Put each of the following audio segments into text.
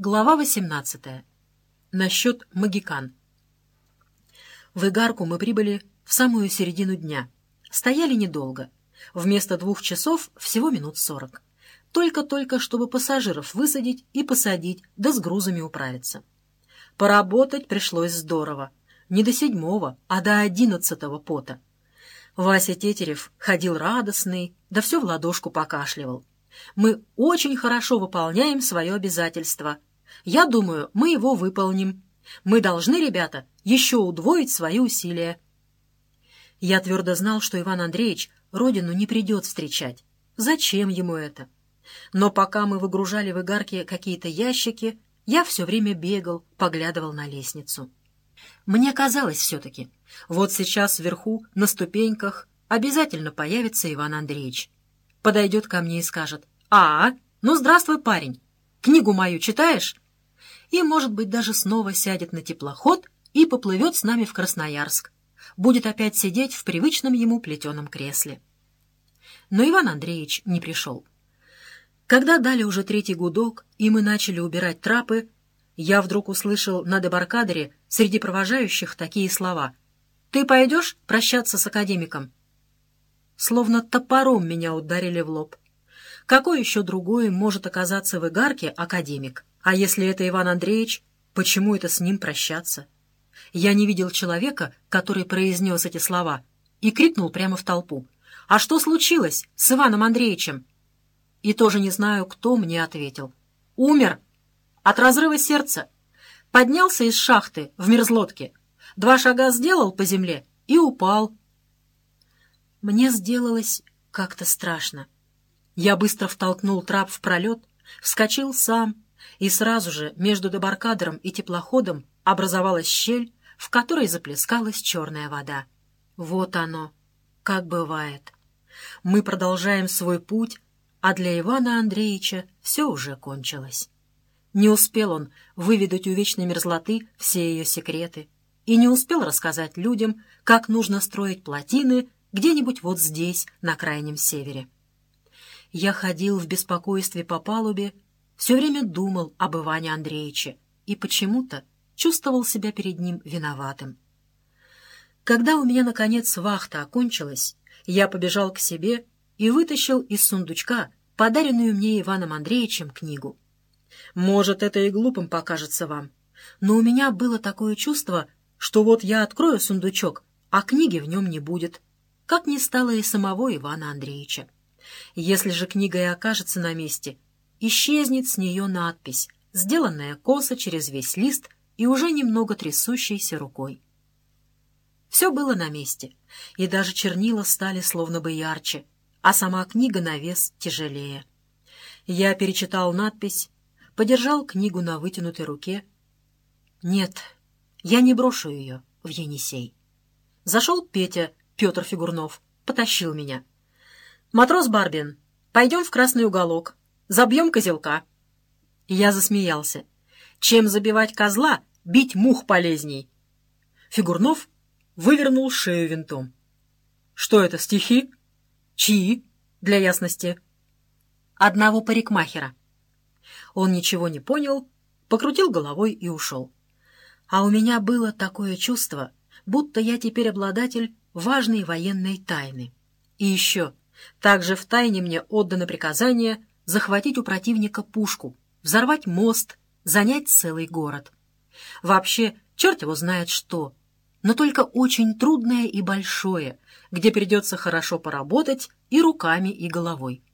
Глава 18. Насчет магикан. В Игарку мы прибыли в самую середину дня. Стояли недолго. Вместо 2 часов всего минут 40. Только-только, чтобы пассажиров высадить и посадить, да с грузами управиться. Поработать пришлось здорово. Не до 7-го, а до 11-го пота. Вася Тетерев ходил радостный, да все в ладошку покашливал. Мы очень хорошо выполняем свое обязательство. Я думаю, мы его выполним. Мы должны, ребята, еще удвоить свои усилия. Я твердо знал, что Иван Андреевич родину не придет встречать. Зачем ему это? Но пока мы выгружали в Игарке какие-то ящики, я все время бегал, поглядывал на лестницу. Мне казалось все-таки, вот сейчас вверху, на ступеньках, обязательно появится Иван Андреевич. Подойдет ко мне и скажет: ну здравствуй, парень, книгу мою читаешь? И, может быть, даже снова сядет на теплоход и поплывет с нами в Красноярск. Будет опять сидеть в привычном ему плетеном кресле. Но Иван Андреевич не пришел. Когда дали уже 3-й гудок, и мы начали убирать трапы, я вдруг услышал на дебаркадере среди провожающих такие слова: «Ты пойдешь прощаться с академиком?» Словно топором меня ударили в лоб. Какой еще другой может оказаться в Игарке академик? А если это Иван Андреевич, почему это с ним прощаться? Я не видел человека, который произнес эти слова, и крикнул прямо в толпу: «А что случилось с Иваном Андреевичем?» И тоже не знаю, кто мне ответил: «Умер от разрыва сердца. Поднялся из шахты в мерзлотке, 2 шага сделал по земле и упал». Мне сделалось как-то страшно. Я быстро втолкнул трап в пролет, вскочил сам, и сразу же между дебаркадером и теплоходом образовалась щель, в которой заплескалась черная вода. Вот оно, как бывает. Мы продолжаем свой путь, а для Ивана Андреевича все уже кончилось. Не успел он выведать у вечной мерзлоты все ее секреты и не успел рассказать людям, как нужно строить плотины где-нибудь вот здесь, на крайнем севере. Я ходил в беспокойстве по палубе, все время думал об Иване Андреевиче и почему-то чувствовал себя перед ним виноватым. Когда у меня, наконец, вахта окончилась, я побежал к себе и вытащил из сундучка подаренную мне Иваном Андреевичем книгу. Может, это и глупым покажется вам, но у меня было такое чувство, что вот я открою сундучок, а книги в нем не будет, как не стало и самого Ивана Андреевича. Если же книга и окажется на месте, исчезнет с нее надпись, сделанная косо через весь лист и уже немного трясущейся рукой. Все было на месте, и даже чернила стали словно бы ярче, а сама книга на вес тяжелее. Я перечитал надпись, подержал книгу на вытянутой руке. Нет, я не брошу ее в Енисей. Зашел Петя, Петр Фигурнов, потащил меня. «Матрос Барбин, пойдем в красный уголок, забьем козелка». Я засмеялся. «Чем забивать козла, бить мух полезней». Фигурнов вывернул шею винтом. «Что это, стихи?» «Чьи?» «Для ясности». «Одного парикмахера». Он ничего не понял, покрутил головой и ушел. А у меня было такое чувство, будто я теперь обладатель важной военной тайны. И еще, также в тайне мне отдано приказание захватить у противника пушку, взорвать мост, занять целый город. Вообще, черт его знает что, но только очень трудное и большое, где придется хорошо поработать и руками, и головой.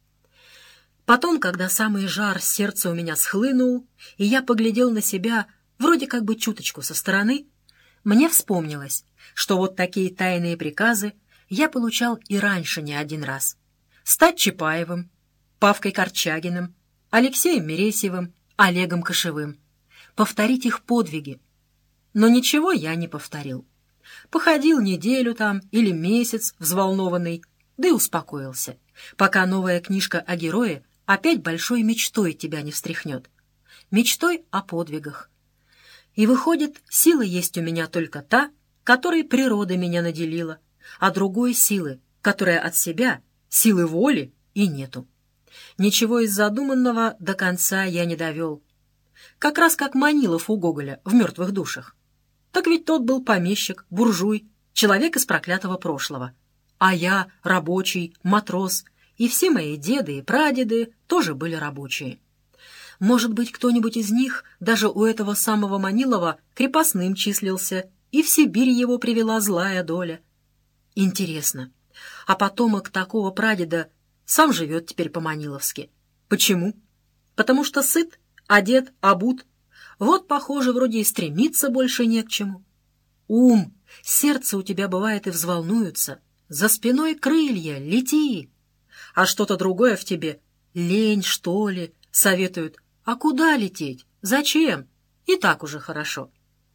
Потом, когда самый жар сердца у меня схлынул, и я поглядел на себя вроде как бы чуточку со стороны, мне вспомнилось, что вот такие тайные приказы я получал и раньше не один раз. Стать Чапаевым, Павкой Корчагиным, Алексеем Мересьевым, Олегом Кошевым. Повторить их подвиги. Но ничего я не повторил. Походил неделю там или месяц взволнованный, да и успокоился, пока новая книжка о герое опять большой мечтой тебя не встряхнет. Мечтой о подвигах. И выходит, сила есть у меня только та, которой природа меня наделила, а другой силы, которая от себя, силы воли, и нету. Ничего из задуманного до конца я не довел. как раз как Манилов у Гоголя в «Мертвых душах». Так ведь тот был помещик, буржуй, человек из проклятого прошлого. А я рабочий, матрос, и все мои деды и прадеды тоже были рабочие. Может быть, кто-нибудь из них, даже у этого самого Манилова, крепостным числился, и в Сибирь его привела злая доля. Интересно, а потомок такого прадеда сам живет теперь по-маниловски. Почему? Потому что сыт, одет, обут. Вот, похоже, вроде и стремиться больше не к чему. Ум, сердце у тебя бывает и взволнуются. За спиной крылья, лети. А что-то другое в тебе, лень, что ли, советуют. А куда лететь? Зачем? И так уже хорошо.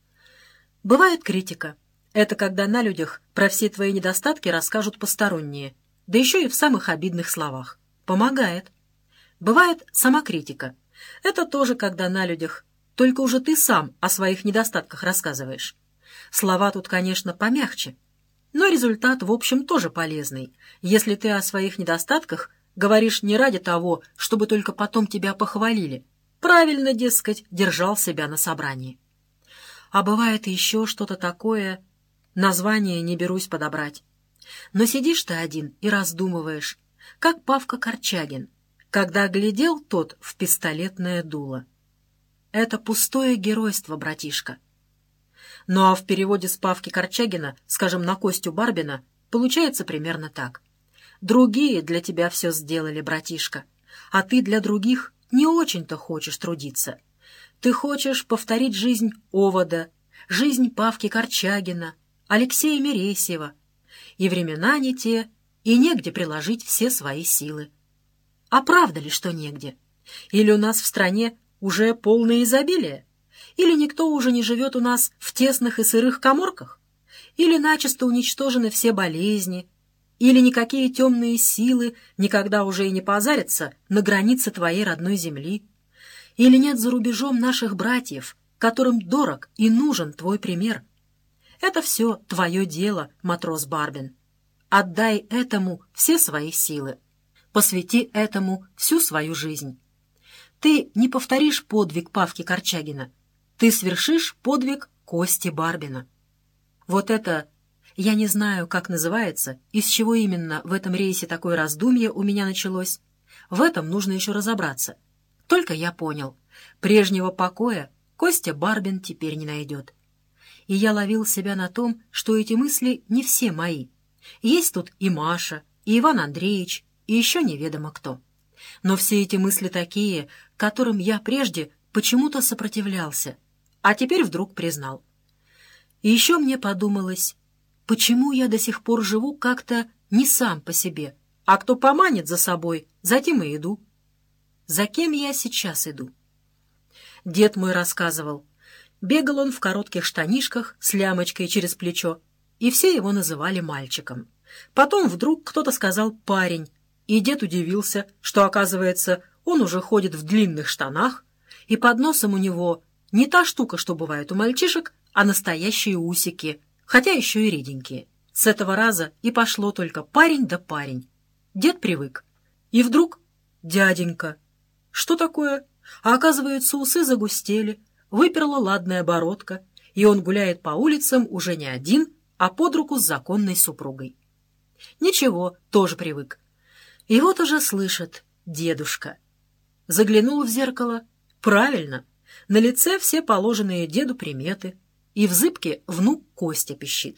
Бывает критика. Это когда на людях про все твои недостатки расскажут посторонние, да еще и в самых обидных словах. Помогает. Бывает самокритика. Это тоже когда на людях, только уже ты сам о своих недостатках рассказываешь. Слова тут, конечно, помягче, но результат, в общем, тоже полезный, если ты о своих недостатках говоришь не ради того, чтобы только потом тебя похвалили. Правильно, дескать, держал себя на собрании. А бывает еще что-то такое, название не берусь подобрать. Но сидишь ты один и раздумываешь, как Павка Корчагин, когда глядел тот в пистолетное дуло. Это пустое геройство, братишка. Ну а в переводе с Павки Корчагина, скажем, на Костю Барбина, получается примерно так. Другие для тебя все сделали, братишка, а ты для других не очень-то хочешь трудиться. Ты хочешь повторить жизнь Овода, жизнь Павки Корчагина, Алексея Мересьева. И времена не те, и негде приложить все свои силы. А правда ли, что негде? Или у нас в стране уже полное изобилие? Или никто уже не живет у нас в тесных и сырых каморках? Или начисто уничтожены все болезни? Или никакие темные силы никогда уже и не позарятся на границе твоей родной земли? Или нет за рубежом наших братьев, которым дорог и нужен твой пример? Это все твое дело, матрос Барбин. Отдай этому все свои силы. Посвяти этому всю свою жизнь. Ты не повторишь подвиг Павки Корчагина. Ты свершишь подвиг Кости Барбина. Вот это, я не знаю, как называется, из чего именно в этом рейсе такое раздумье у меня началось. В этом нужно еще разобраться. Только я понял, прежнего покоя Костя Барбин теперь не найдет. И я ловил себя на том, что эти мысли не все мои. Есть тут и Маша, и Иван Андреевич, и еще неведомо кто. Но все эти мысли такие, которым я прежде почему-то сопротивлялся, а теперь вдруг признал. И еще мне подумалось, почему я до сих пор живу как-то не сам по себе, а кто поманит за собой, за тем и иду. За кем я сейчас иду? Дед мой рассказывал. Бегал он в коротких штанишках с лямочкой через плечо, и все его называли мальчиком. Потом вдруг кто-то сказал «парень», и дед удивился, что, оказывается, он уже ходит в длинных штанах, и под носом у него не та штука, что бывает у мальчишек, а настоящие усики, хотя еще и реденькие. С этого раза и пошло только парень да парень. Дед привык. И вдруг дяденька. Что такое? А оказывается, усы загустели, выперла ладная бородка, и он гуляет по улицам уже не один, а под руку с законной супругой. Ничего, тоже привык. И вот уже слышит дедушка. Заглянул в зеркало. Правильно, на лице все положенные деду приметы, и в зыбке внук Костя пищит.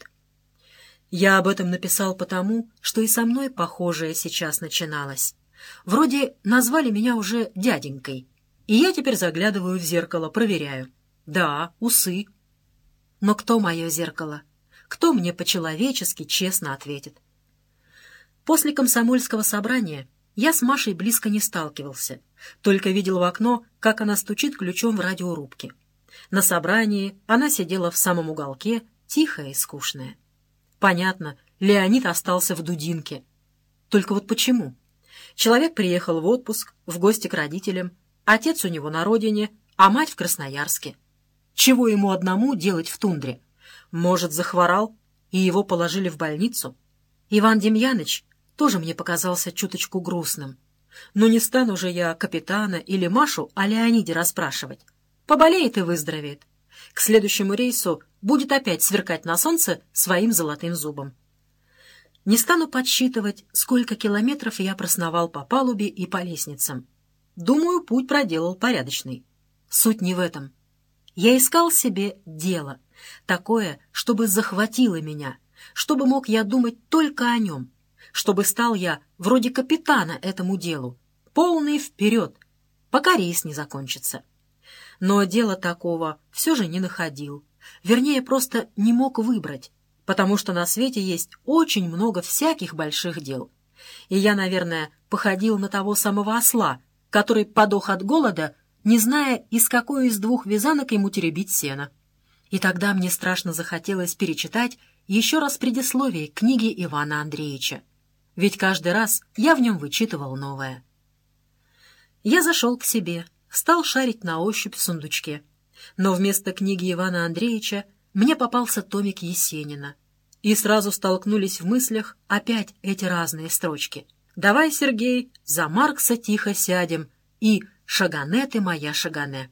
Я об этом написал потому, что и со мной похожее сейчас начиналось. Вроде назвали меня уже дяденькой, и я теперь заглядываю в зеркало, проверяю. Да, усы. Но кто мое зеркало? Кто мне по-человечески честно ответит? После комсомольского собрания я с Машей близко не сталкивался, только видел в окно, как она стучит ключом в радиорубке. На собрании она сидела в самом уголке, тихая и скучная. Понятно, Леонид остался в Дудинке. Только вот почему? Человек приехал в отпуск, в гости к родителям, отец у него на родине, а мать в Красноярске. Чего ему одному делать в тундре? Может, захворал, и его положили в больницу? Иван Демьяныч тоже мне показался чуточку грустным. Но не стану же я капитана или Машу о Леониде расспрашивать. Поболеет и выздоровеет. К следующему рейсу будет опять сверкать на солнце своим золотым зубом. Не стану подсчитывать, сколько километров я просновал по палубе и по лестницам. Думаю, путь проделал порядочный. Суть не в этом. Я искал себе дело, такое, чтобы захватило меня, чтобы мог я думать только о нем, чтобы стал я вроде капитана этому делу, полный вперед, пока рейс не закончится. Но дела такого все же не находил, вернее, просто не мог выбрать, потому что на свете есть очень много всяких больших дел. И я, наверное, походил на того самого осла, который подох от голода, не зная, из какой из двух вязанок ему теребить сено. И тогда мне страшно захотелось перечитать еще раз предисловие книги Ивана Андреевича. Ведь каждый раз я в нем вычитывал новое. Я зашел к себе, стал шарить на ощупь в сундучке. Но вместо книги Ивана Андреевича мне попался томик Есенина. И сразу столкнулись в мыслях опять эти разные строчки. «Давай, Сергей, за Маркса тихо сядем» и «Шагане ты моя, Шагане».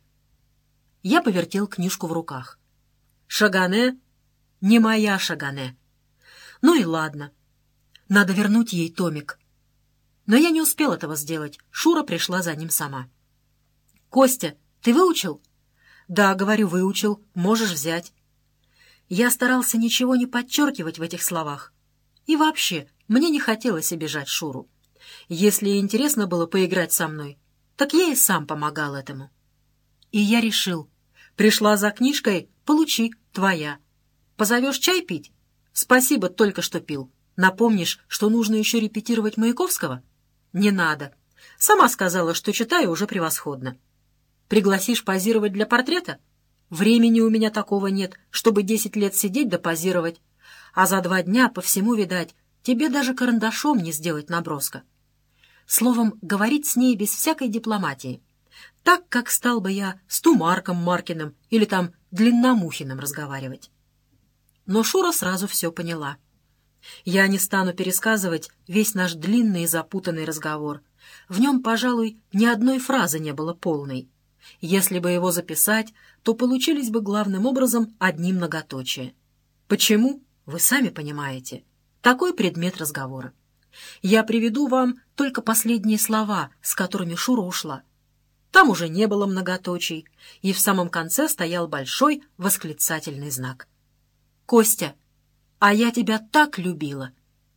Я повертел книжку в руках. «Шагане не моя Шагане». Ну и ладно. Надо вернуть ей томик. Но я не успел этого сделать. Шура пришла за ним сама. «Костя, ты выучил?» «Да, говорю, выучил. Можешь взять». Я старался ничего не подчеркивать в этих словах. И вообще, мне не хотелось обижать Шуру. Если интересно было поиграть со мной, так я и сам помогал этому. И я решил. Пришла за книжкой, получи, твоя. Позовешь чай пить? Спасибо, только что пил. Напомнишь, что нужно еще репетировать Маяковского? Не надо. Сама сказала, что читаю уже превосходно. Пригласишь позировать для портрета? Времени у меня такого нет, чтобы 10 лет сидеть да позировать. А за 2 дня по всему, видать, тебе даже карандашом не сделать наброска. Словом, говорить с ней без всякой дипломатии. Так, как стал бы я с Тумарком Маркиным или там Длинномухиным разговаривать. Но Шура сразу все поняла. Я не стану пересказывать весь наш длинный и запутанный разговор. В нем, пожалуй, ни одной фразы не было полной. Если бы его записать, то получились бы главным образом одни многоточия. Почему? Вы сами понимаете. Такой предмет разговора. Я приведу вам только последние слова, с которыми Шура ушла. Там уже не было многоточий, и в самом конце стоял большой восклицательный знак. «Костя, а я тебя так любила!»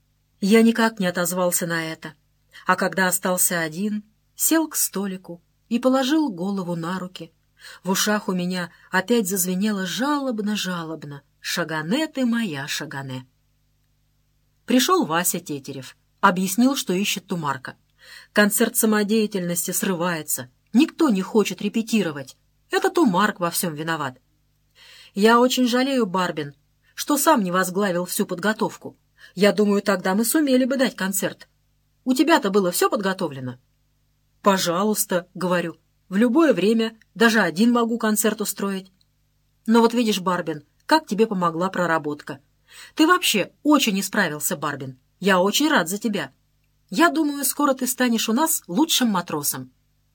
Я никак не отозвался на это, а когда остался один, сел к столику и положил голову на руки. В ушах у меня опять зазвенело жалобно-жалобно: «Шагане ты моя, Шагане». Пришел Вася Тетерев, объяснил, что ищет Тумарка. Концерт самодеятельности срывается, никто не хочет репетировать. Это Тумарк во всем виноват. Я очень жалею, Барбин, что сам не возглавил всю подготовку. Я думаю, тогда мы сумели бы дать концерт. У тебя-то было все подготовлено? «Пожалуйста», — говорю, — «в любое время, даже один могу концерт устроить». Но вот видишь, Барбин, как тебе помогла проработка. Ты вообще очень исправился, Барбин. Я очень рад за тебя. Я думаю, скоро ты станешь у нас лучшим матросом.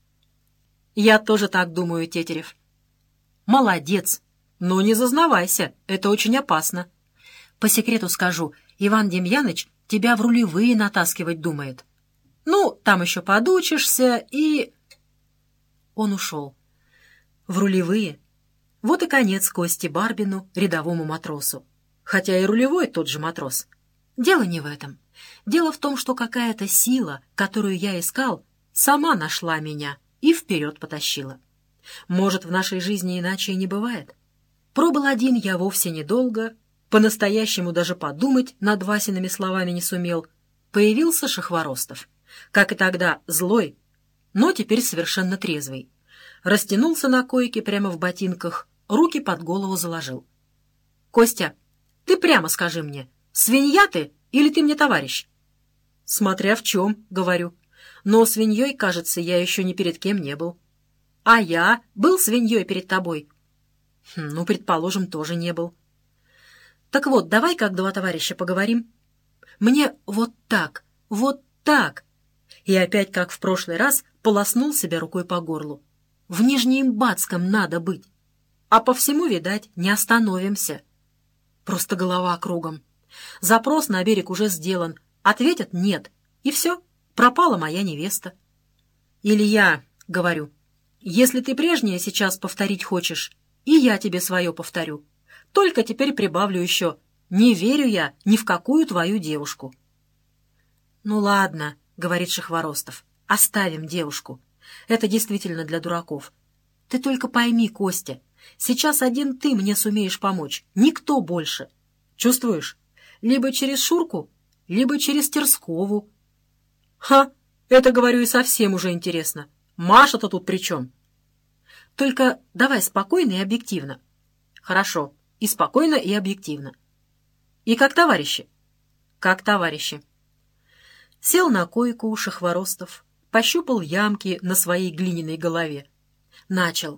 Я тоже так думаю, Тетерев. Молодец. Но не зазнавайся, это очень опасно. По секрету скажу, Иван Демьяныч тебя в рулевые натаскивать думает. Ну, там еще подучишься и... Он ушел. В рулевые. Вот и конец Косте Барбину, рядовому матросу. Хотя и рулевой тот же матрос. Дело не в этом. Дело в том, что какая-то сила, которую я искал, сама нашла меня и вперед потащила. Может, в нашей жизни иначе и не бывает. Пробыл один я вовсе недолго, по-настоящему даже подумать над Васиными словами не сумел. Появился Шахворостов. Как и тогда, злой, но теперь совершенно трезвый. Растянулся на койке прямо в ботинках, руки под голову заложил. «Костя, ты прямо скажи мне, свинья ты или ты мне товарищ?» «Смотря в чем», — говорю. «Но свиньей, кажется, я еще ни перед кем не был». «А я был свиньей перед тобой?» «Ну, предположим, тоже не был». «Так вот, давай как 2 товарища поговорим. Мне вот так. И опять, как в прошлый раз, полоснул себя рукой по горлу. в Нижнеимбатском надо быть. А по всему, видать, не остановимся. Просто голова кругом. Запрос на берег уже сделан. Ответят «нет». И все, пропала моя невеста. «Илья», — говорю, — «если ты прежнее сейчас повторить хочешь, и я тебе свое повторю. Только теперь прибавлю еще: не верю я ни в какую твою девушку». «Ну ладно», — говорит Шахворостов, — «оставим девушку. Это действительно для дураков. Ты только пойми, Костя, сейчас один ты мне сумеешь помочь, никто больше. Чувствуешь? Либо через Шурку, либо через Терскову». «Ха! Это, говорю, и совсем уже интересно. Маша-то тут при чем?» «Только давай спокойно и объективно». «Хорошо, и спокойно, и объективно». «И как товарищи?» «Как товарищи». Сел на койку у Шахворостов, пощупал ямки на своей глиняной голове. Начал.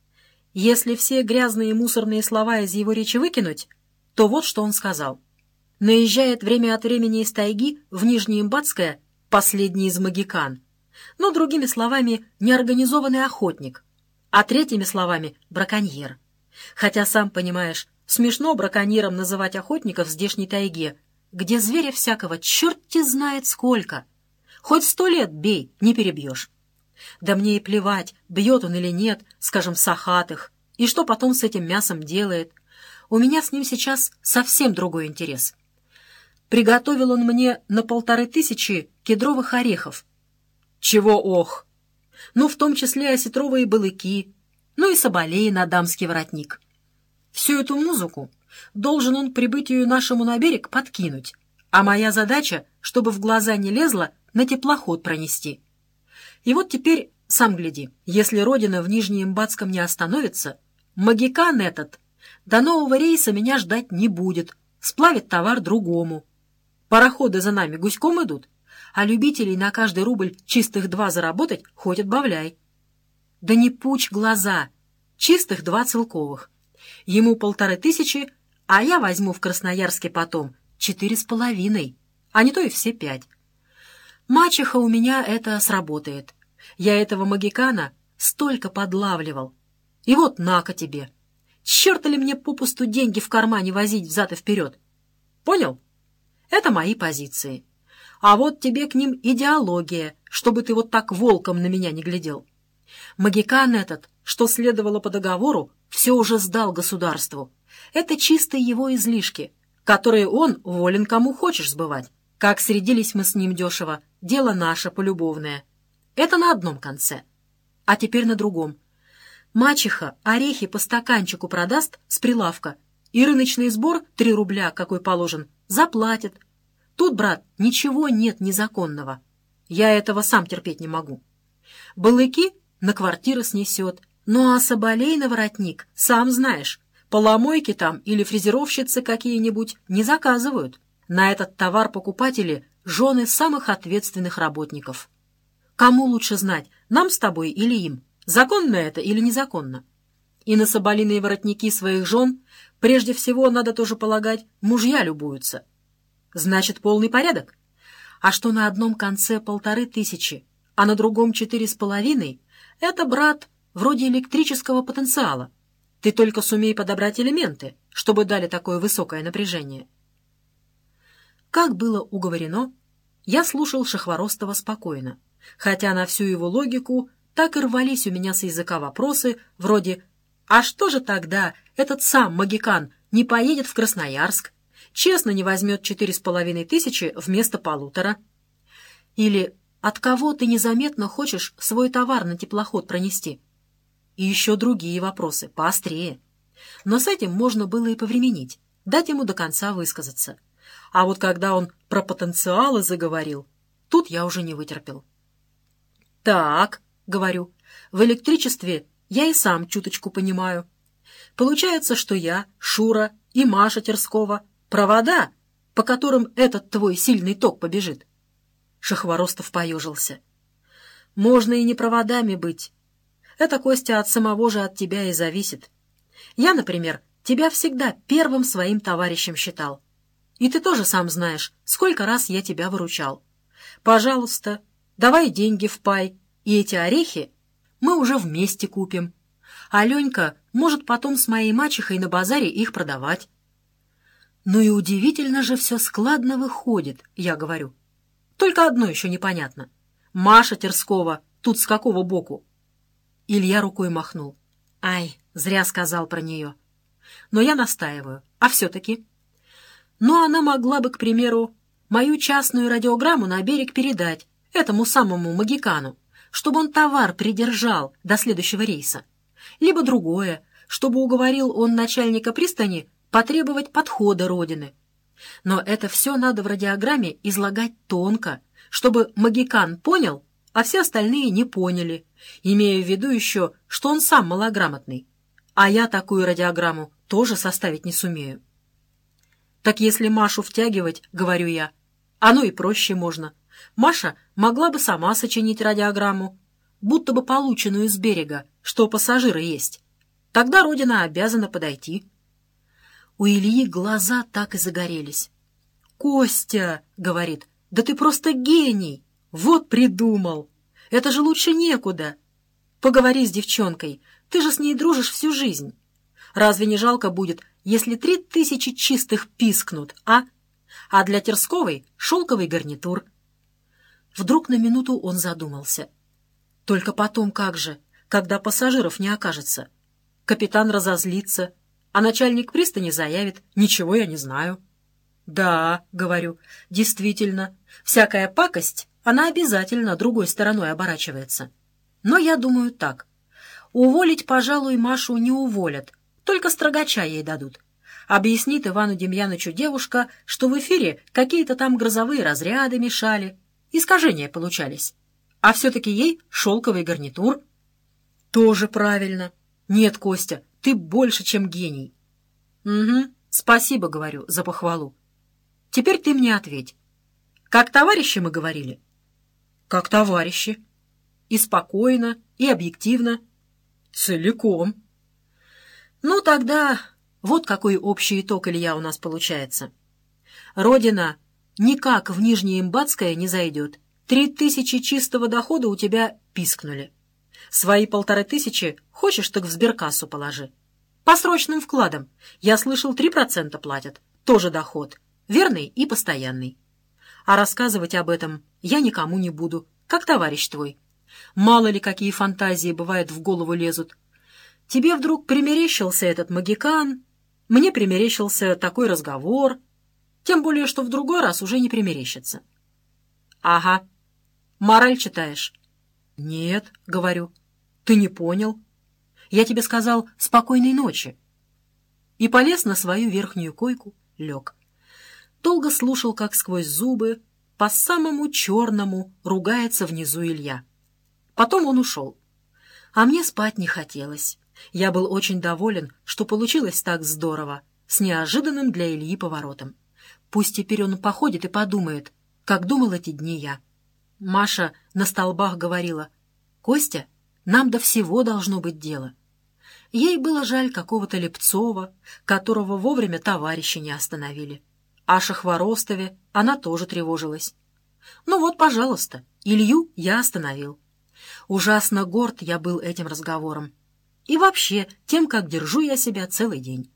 Если все грязные мусорные слова из его речи выкинуть, то вот что он сказал. Наезжает время от времени из тайги в Нижнеимбатское последний из могикан. Но, другими словами, неорганизованный охотник. А третьими словами — браконьер. Хотя, сам понимаешь, смешно браконьером называть охотников в здешней тайге, где зверя всякого черти знает сколько. Хоть 100 лет бей, не перебьешь. Да мне и плевать, бьет он или нет, скажем, сахатых, и что потом с этим мясом делает. У меня с ним сейчас совсем другой интерес. Приготовил он мне на 1500 кедровых орехов. Чего ох? Ну, в том числе осетровые балыки, ну и соболей на дамский воротник. Всю эту музыку должен он к прибытию нашему на берег подкинуть, а моя задача, чтобы в глаза не лезло, на теплоход пронести. И вот теперь, сам гляди, если родина в Нижнеимбатском не остановится, могикан этот до нового рейса меня ждать не будет, сплавит товар другому. Пароходы за нами гуськом идут, а любителей на каждый рубль чистых 2 заработать хоть отбавляй. Да не пучь глаза, чистых 2 целковых. Ему 1500, а я возьму в Красноярске потом 4,5, а не то и все 5. Мачеха у меня это сработает. Я этого могикана столько подлавливал. И вот на-ка тебе. Черт ли мне попусту деньги в кармане возить взад и вперед? Понял? Это мои позиции. А вот тебе к ним идеология, чтобы ты вот так волком на меня не глядел. Могикан этот, что следовало по договору, все уже сдал государству. Это чистые его излишки, которые он волен кому хочешь сбывать. Как средились мы с ним дешево, дело наше полюбовное. Это на одном конце. А теперь на другом. Мачеха орехи по стаканчику продаст с прилавка, и рыночный сбор 3 рубля, какой положен, заплатит. Тут, брат, ничего нет незаконного. Я этого сам терпеть не могу. Балыки на квартиру снесет. Ну а соболей на воротник, сам знаешь, поломойки там или фрезеровщицы какие-нибудь не заказывают. На этот товар покупатели — жены самых ответственных работников. Кому лучше знать, нам с тобой или им, законно это или незаконно? И на соболиные воротники своих жен прежде всего, надо тоже полагать, мужья любуются. Значит, полный порядок. А что на одном конце 1500, а на другом 4,5, это, брат, вроде электрического потенциала. Ты только сумей подобрать элементы, чтобы дали такое высокое напряжение. Как было уговорено, я слушал Шахворостова спокойно, хотя на всю его логику так и рвались у меня с языка вопросы вроде «А что же тогда этот сам могикан не поедет в Красноярск, честно не возьмет 4500 вместо 1,5? Или от кого ты незаметно хочешь свой товар на теплоход пронести?» И еще другие вопросы, поострее. Но с этим можно было и повременить, дать ему до конца высказаться. А вот когда он про потенциалы заговорил, тут я уже не вытерпел. «Так», — говорю, — «в электричестве я и сам чуточку понимаю. Получается, что я, Шура и Маша Терскова — провода, по которым этот твой сильный ток побежит». Шахворостов поежился. «Можно и не проводами быть. Это, Костя, от самого же от тебя и зависит. Я, например, тебя всегда первым своим товарищем считал. И ты тоже сам знаешь, сколько раз я тебя выручал. Пожалуйста, давай деньги в пай, и эти орехи мы уже вместе купим. А Ленька может потом с моей мачехой на базаре их продавать. Ну и удивительно же все складно выходит, я говорю. Только одно еще непонятно. Маша Терскова тут с какого боку? Илья рукой махнул. Ай, зря сказал про нее. Но я настаиваю. А все-таки? Ну, она могла бы, к примеру, мою частную радиограмму на берег передать этому самому Магикану, чтобы он товар придержал до следующего рейса. Либо другое, чтобы уговорил он начальника пристани потребовать подхода Родины. Но это все надо в радиограмме излагать тонко, чтобы Магикан понял, а все остальные не поняли, имея в виду еще, что он сам малограмотный. А я такую радиограмму тоже составить не сумею. Так если Машу втягивать, говорю я, оно и проще можно. Маша могла бы сама сочинить радиограмму, будто бы полученную с берега, что у пассажира есть. Тогда Родина обязана подойти. У Ильи глаза так и загорелись. «Костя, — говорит, — да ты просто гений! Вот придумал! Это же лучше некуда! Поговори с девчонкой, ты же с ней дружишь всю жизнь. Разве не жалко будет, если 3000 чистых пискнут, а? А для Терсковой шелковый гарнитур». Вдруг на минуту он задумался. Только потом как же, когда пассажиров не окажется? Капитан разозлится, а начальник пристани заявит: «Ничего я не знаю». «Да, — говорю, — действительно, всякая пакость, она обязательно другой стороной оборачивается. Но я думаю так. Уволить, пожалуй, Машу не уволят, только строгача ей дадут. Объяснит Ивану Демьянычу девушка, что в эфире какие-то там грозовые разряды мешали, искажения получались. А все-таки ей шелковый гарнитур». «Тоже правильно. Нет, Костя, ты больше, чем гений». «Угу, спасибо, — говорю, — за похвалу. Теперь ты мне ответь. Как товарищи мы говорили?» «Как товарищи. И спокойно, и объективно». «Целиком». «Ну, тогда вот какой общий итог, Илья, у нас получается. Родина никак в Нижнеимбатское не зайдет. 3000 чистого дохода у тебя пискнули. Свои 1500 хочешь, так в сберкассу положи. По срочным вкладам. Я слышал, 3% платят. Тоже доход. Верный и постоянный. А рассказывать об этом я никому не буду, как товарищ твой. Мало ли какие фантазии, бывает, в голову лезут. Тебе вдруг примерещился этот Магикан, мне примерещился такой разговор, тем более, что в другой раз уже не примерещится». «Ага. Мораль читаешь?» «Нет, — говорю, — ты не понял. Я тебе сказал спокойной ночи». И полез на свою верхнюю койку, лег. Долго слушал, как сквозь зубы по самому черному ругается внизу Илья. Потом он ушел. А мне спать не хотелось. Я был очень доволен, что получилось так здорово, с неожиданным для Ильи поворотом. Пусть теперь он походит и подумает, как думал эти дни я. Маша на столбах говорила: «Костя, нам до всего должно быть дело». Ей было жаль какого-то Лепцова, которого вовремя товарищи не остановили. О Шахворостове она тоже тревожилась. Ну вот, пожалуйста, Илью я остановил. Ужасно горд я был этим разговором. И вообще тем, как держу я себя целый день.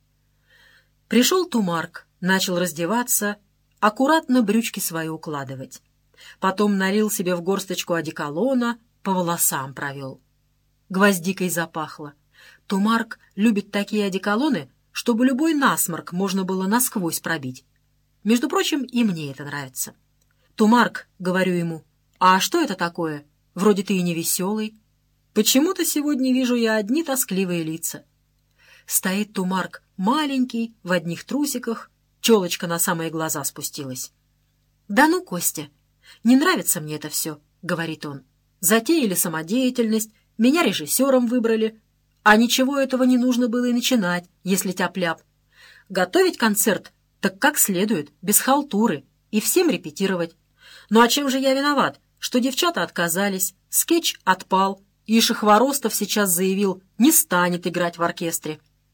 Пришел Тумарк, начал раздеваться, аккуратно брючки свои укладывать. Потом налил себе в горсточку одеколона, по волосам провел. Гвоздикой запахло. Тумарк любит такие одеколоны, чтобы любой насморк можно было насквозь пробить. Между прочим, и мне это нравится. «Тумарк, — говорю ему, — а что это такое? Вроде ты и не веселый. Почему-то сегодня вижу я одни тоскливые лица». Стоит Тумарк маленький, в одних трусиках, челочка на самые глаза спустилась. «Да ну, Костя, не нравится мне это все, — говорит он. Затеяли самодеятельность, меня режиссером выбрали, а ничего этого не нужно было и начинать, если тяп-ляп. Готовить концерт так как следует, без халтуры, и всем репетировать. Ну а чем же я виноват, что девчата отказались, скетч отпал, и Шахворостов сейчас заявил, не станет играть в оркестре?»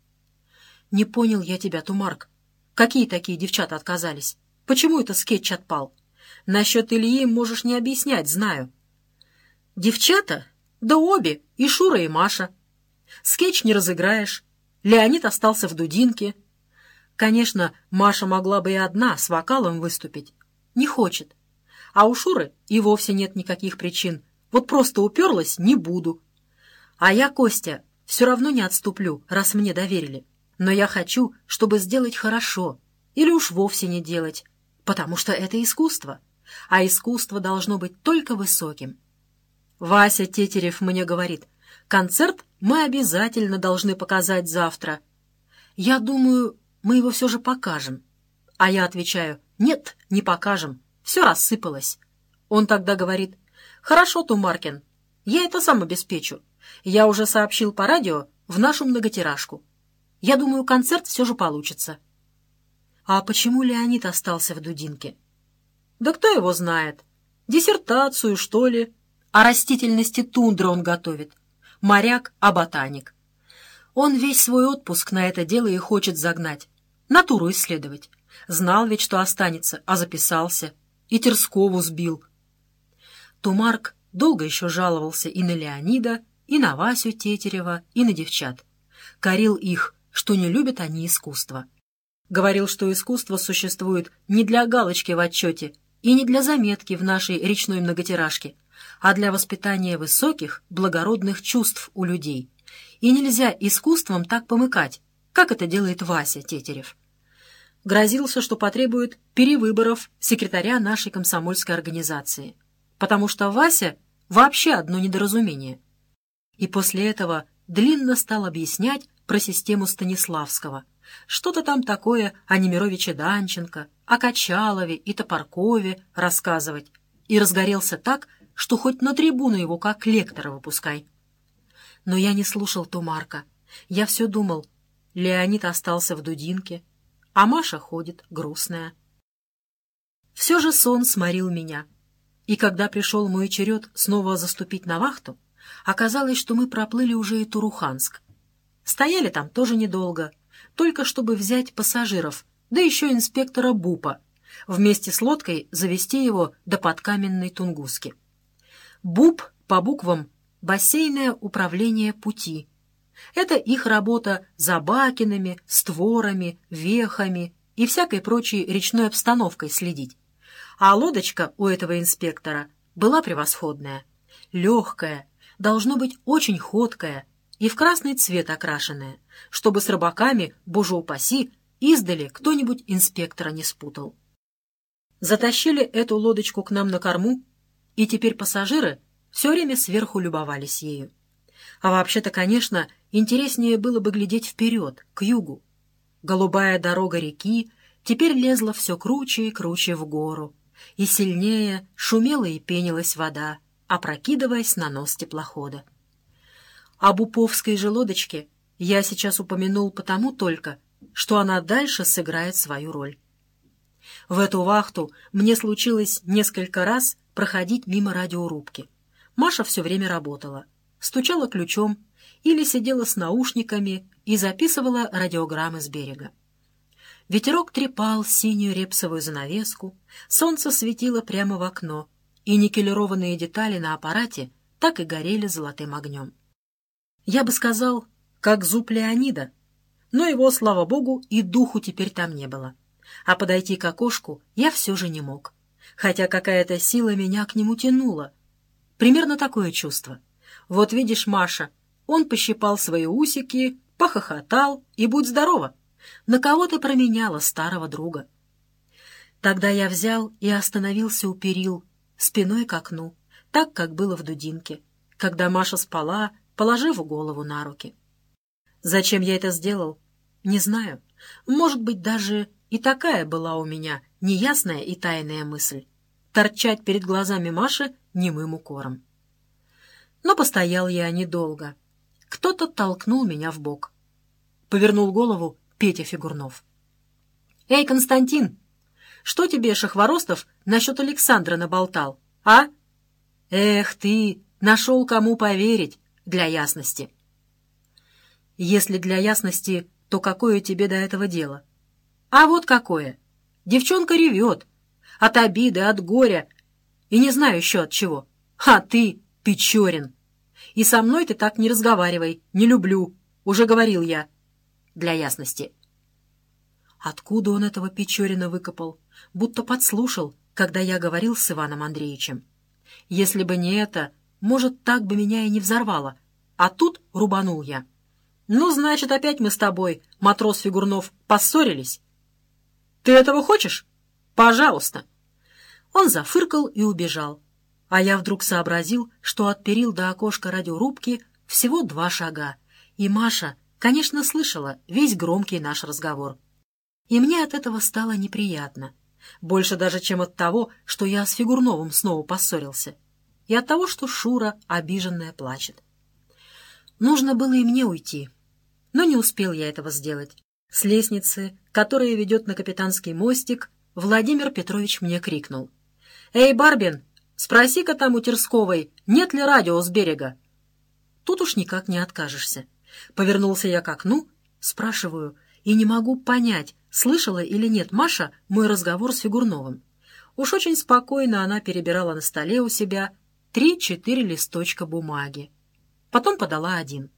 «Не понял я тебя, Тумарк. Какие такие девчата отказались? Почему это скетч отпал? Насчет Ильи можешь не объяснять, знаю». «Девчата? Да обе, и Шура, и Маша. Скетч не разыграешь. Леонид остался в дудинке. Конечно, Маша могла бы и одна с вокалом выступить. Не хочет. А у Шуры и вовсе нет никаких причин. Вот просто уперлась — не буду. А я, Костя, все равно не отступлю, раз мне доверили. Но я хочу, чтобы сделать хорошо. Или уж вовсе не делать. Потому что это искусство. А искусство должно быть только высоким. Вася Тетерев мне говорит: концерт мы обязательно должны показать завтра. Я думаю, мы его все же покажем. А я отвечаю: нет, не покажем, все рассыпалось. Он тогда говорит: хорошо, Тумаркин, я это сам обеспечу. Я уже сообщил по радио в нашу многотиражку. Я думаю, концерт все же получится. А почему Леонид остался в дудинке? Да кто его знает? Диссертацию, что ли? О растительности тундры он готовит. Моряк, а ботаник. Он весь свой отпуск на это дело и хочет загнать. Натуру исследовать. Знал ведь, что останется, а записался. И Терскову сбил. Тумарк долго еще жаловался и на Леонида, и на Васю Тетерева, и на девчат. Корил их, что не любят они искусство. Говорил, что искусство существует не для галочки в отчете и не для заметки в нашей речной многотиражке, а для воспитания высоких, благородных чувств у людей. И нельзя искусством так помыкать, как это делает Вася Тетерев. Грозился, что потребует перевыборов секретаря нашей комсомольской организации, потому что Вася вообще одно недоразумение. И после этого длинно стал объяснять про систему Станиславского, что-то там такое о Немировиче Данченко, о Качалове и Топоркове рассказывать, и разгорелся так, что хоть на трибуну его как лектора выпускай. Но я не слушал Тумарка. Я все думал: Леонид остался в дудинке, а Маша ходит грустная. Все же сон сморил меня. И когда пришел мой черед снова заступить на вахту, оказалось, что мы проплыли уже и Туруханск. Стояли там тоже недолго, только чтобы взять пассажиров, да еще инспектора Бупа, вместе с лодкой завести его до подкаменной Тунгуски. Буп по буквам «Бассейное управление пути». Это их работа за бакинами, створами, вехами и всякой прочей речной обстановкой следить. А лодочка у этого инспектора была превосходная, легкая, должно быть очень ходкая и в красный цвет окрашенная, чтобы с рыбаками, боже упаси, издали кто-нибудь инспектора не спутал. Затащили эту лодочку к нам на корму, и теперь пассажиры все время сверху любовались ею. А вообще-то, конечно, интереснее было бы глядеть вперед, к югу. Голубая дорога реки теперь лезла все круче и круче в гору, и сильнее шумела и пенилась вода, опрокидываясь на нос теплохода. Об уповской же лодочке я сейчас упомянул потому только, что она дальше сыграет свою роль. В эту вахту мне случилось несколько раз проходить мимо радиорубки. Маша все время работала, стучала ключом или сидела с наушниками и записывала радиограммы с берега. Ветерок трепал синюю репсовую занавеску, солнце светило прямо в окно, и никелированные детали на аппарате так и горели золотым огнем. Я бы сказал, как зуб Леонида, но его, слава богу, и духу теперь там не было. А подойти к окошку я все же не мог, хотя какая-то сила меня к нему тянула. Примерно такое чувство. Вот видишь, Маша, он пощипал свои усики, похохотал, и будь здорова. На кого ты променяла старого друга? Тогда я взял и остановился у перил, спиной к окну, так, как было в дудинке, когда Маша спала, положив голову на руки. Зачем я это сделал? Не знаю. Может быть, даже и такая была у меня неясная и тайная мысль — торчать перед глазами Маши немым укором. Но постоял я недолго. Кто-то толкнул меня в бок. Повернул голову Петя Фигурнов. «Эй, Константин, что тебе Шахворостов насчет Александра наболтал, а? Эх ты, нашел кому поверить, для ясности». «Если для ясности, то какое тебе до этого дело?» «А вот какое. Девчонка ревет. От обиды, от горя. И не знаю еще от чего. А ты, Печорин. И со мной ты так не разговаривай, не люблю, уже говорил я, для ясности». Откуда он этого Печорина выкопал? Будто подслушал, когда я говорил с Иваном Андреевичем. Если бы не это, может, так бы меня и не взорвало. А тут рубанул я. «Ну, значит, опять мы с тобой, матрос Фигурнов, поссорились? Ты этого хочешь? Пожалуйста». Он зафыркал и убежал. А я вдруг сообразил, что от перил до окошка радиорубки всего 2 шага. И Маша, конечно, слышала весь громкий наш разговор. И мне от этого стало неприятно. Больше даже, чем от того, что я с Фигурновым снова поссорился. И от того, что Шура, обиженная, плачет. Нужно было и мне уйти. Но не успел я этого сделать. С лестницы, которая ведет на капитанский мостик, Владимир Петрович мне крикнул: «Эй, Барбин, спроси-ка там у Терсковой, нет ли радио с берега?» Тут уж никак не откажешься. Повернулся я к окну, спрашиваю, и не могу понять, слышала или нет Маша мой разговор с Фигурновым. Уж очень спокойно она перебирала на столе у себя 3-4 листочка бумаги. Потом подала один.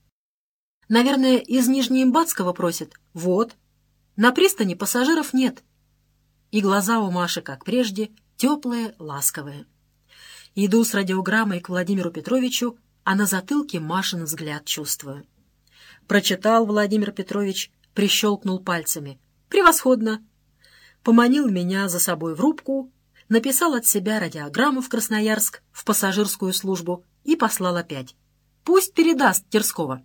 «Наверное, из Нижнеимбатского просит. Вот. На пристани пассажиров нет». И глаза у Маши, как прежде, теплые, ласковые. Иду с радиограммой к Владимиру Петровичу, а на затылке Машин взгляд чувствую. Прочитал Владимир Петрович, прищелкнул пальцами. «Превосходно!» Поманил меня за собой в рубку, написал от себя радиограмму в Красноярск, в пассажирскую службу и послал опять. «Пусть передаст Терского».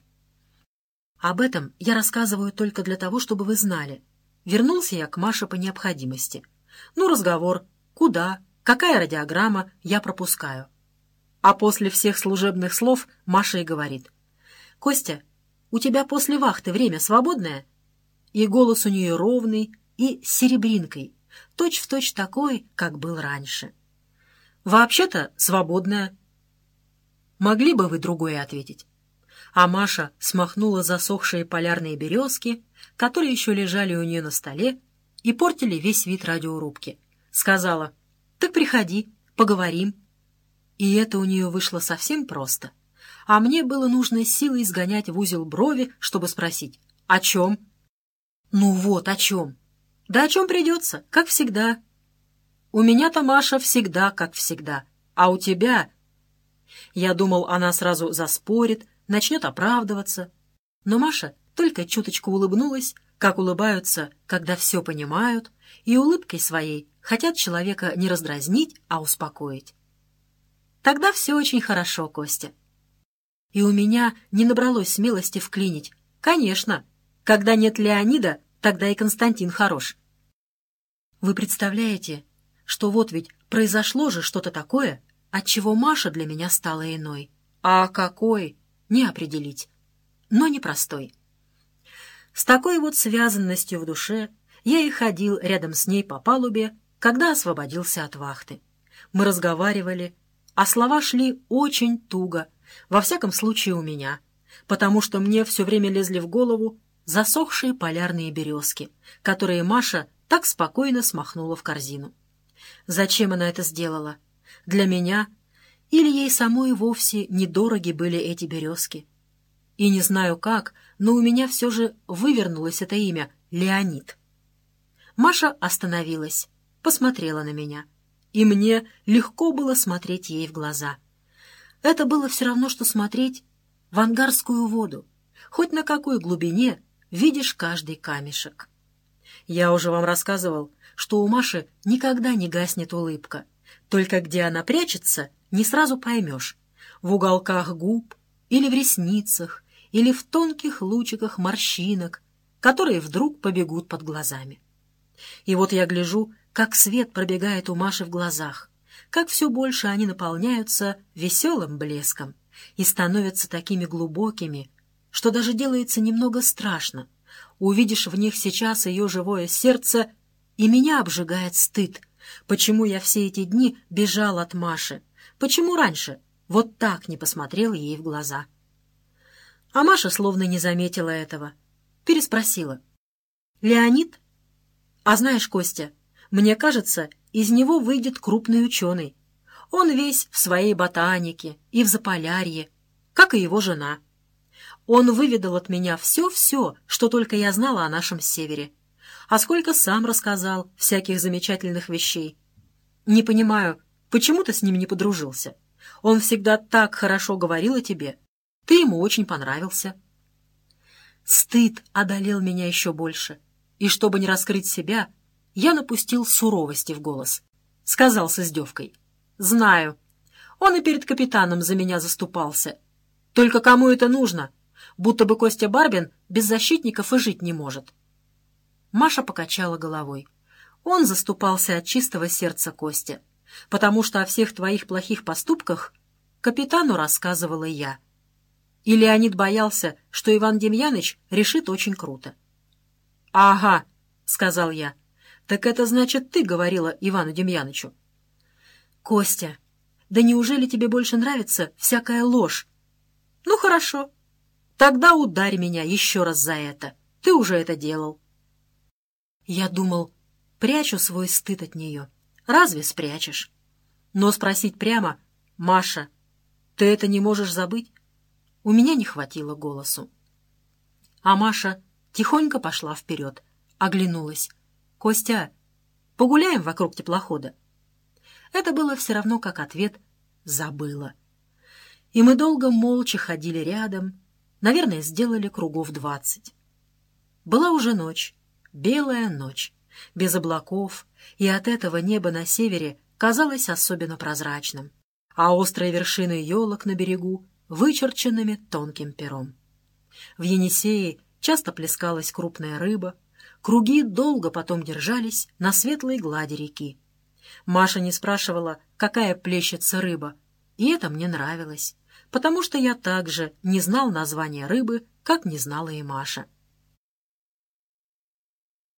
Об этом я рассказываю только для того, чтобы вы знали. Вернулся я к Маше по необходимости. Ну, разговор, куда, какая радиограмма, я пропускаю. А после всех служебных слов Маша и говорит: «Костя, у тебя после вахты время свободное?» И голос у нее ровный и с серебринкой, точь-в-точь такой, как был раньше. «Вообще-то свободное». Могли бы вы другое ответить? А Маша смахнула засохшие полярные березки, которые еще лежали у нее на столе и портили весь вид радиорубки. Сказала: «Так приходи, поговорим». И это у нее вышло совсем просто. А мне было нужно силой сгонять в узел брови, чтобы спросить: «О чем?» «Ну вот, о чем?» «Да о чем придется, как всегда». «У меня-то, Маша, всегда как всегда. А у тебя...» Я думал, она сразу заспорит, начнет оправдываться. Но Маша только чуточку улыбнулась, как улыбаются, когда все понимают, и улыбкой своей хотят человека не раздразнить, а успокоить. Тогда все очень хорошо, Костя. И у меня не набралось смелости вклинить. Конечно, когда нет Леонида, тогда и Константин хорош. Вы представляете, что вот ведь произошло же что-то такое, отчего Маша для меня стала иной. А какой? Не определить. Но непростой. С такой вот связанностью в душе я и ходил рядом с ней по палубе, когда освободился от вахты. Мы разговаривали, а слова шли очень туго, во всяком случае у меня, потому что мне все время лезли в голову засохшие полярные березки, которые Маша так спокойно смахнула в корзину. Зачем она это сделала? Для меня? Или ей самой вовсе недороги были эти березки? И не знаю как, но у меня все же вывернулось это имя — Леонид. Маша остановилась, посмотрела на меня, и мне легко было смотреть ей в глаза. Это было все равно, что смотреть в ангарскую воду. Хоть на какой глубине видишь каждый камешек. Я уже вам рассказывал, что у Маши никогда не гаснет улыбка. Только где она прячется, не сразу поймешь. В уголках губ, или в ресницах, или в тонких лучиках морщинок, которые вдруг побегут под глазами. И вот я гляжу, как свет пробегает у Маши в глазах, как все больше они наполняются веселым блеском и становятся такими глубокими, что даже делается немного страшно. Увидишь в них сейчас ее живое сердце, и меня обжигает стыд. Почему я все эти дни бежал от Маши? Почему раньше вот так не посмотрел ей в глаза? А Маша словно не заметила этого. Переспросила: «Леонид? А знаешь, Костя, мне кажется, из него выйдет крупный ученый. Он весь в своей ботанике и в Заполярье. как и его жена. Он выведал от меня все-все, что только я знала о нашем севере. А сколько сам рассказал всяких замечательных вещей. Не понимаю, почему ты с ним не подружился? Он всегда так хорошо говорил о тебе. Ты ему очень понравился. Стыд одолел меня еще больше, и чтобы не раскрыть себя, я напустил суровости в голос. Сказал с издевкой: «Знаю, он и перед капитаном за меня заступался. Только кому это нужно? Будто бы Костя Барбин без защитников и жить не может». Маша покачала головой. Он заступался от чистого сердца, Костя, потому что о всех твоих плохих поступках капитану рассказывала я. И Леонид боялся, что Иван Демьяныч решит очень круто. «Ага», — сказал я, — «так это значит, ты говорила Ивану Демьянычу». «Костя, да неужели тебе больше нравится всякая ложь?» «Ну, хорошо. Тогда ударь меня еще раз за это. Ты уже это делал». Я думал, прячу свой стыд от нее. Разве спрячешь? Но спросить прямо: «Маша, ты это не можешь забыть?» У меня не хватило голосу. А Маша тихонько пошла вперед, оглянулась. «Костя, погуляем вокруг теплохода?» Это было все равно, как ответ «забыла». И мы долго молча ходили рядом, наверное, сделали кругов 20. Была уже ночь, белая ночь, без облаков, и от этого небо на севере казалось особенно прозрачным, а острые вершины елок на берегу вычерченными тонким пером. В Енисее часто плескалась крупная рыба, круги долго потом держались на светлой глади реки. Маша не спрашивала, какая плещется рыба, и это мне нравилось, потому что я также не знал названия рыбы, как не знала и Маша.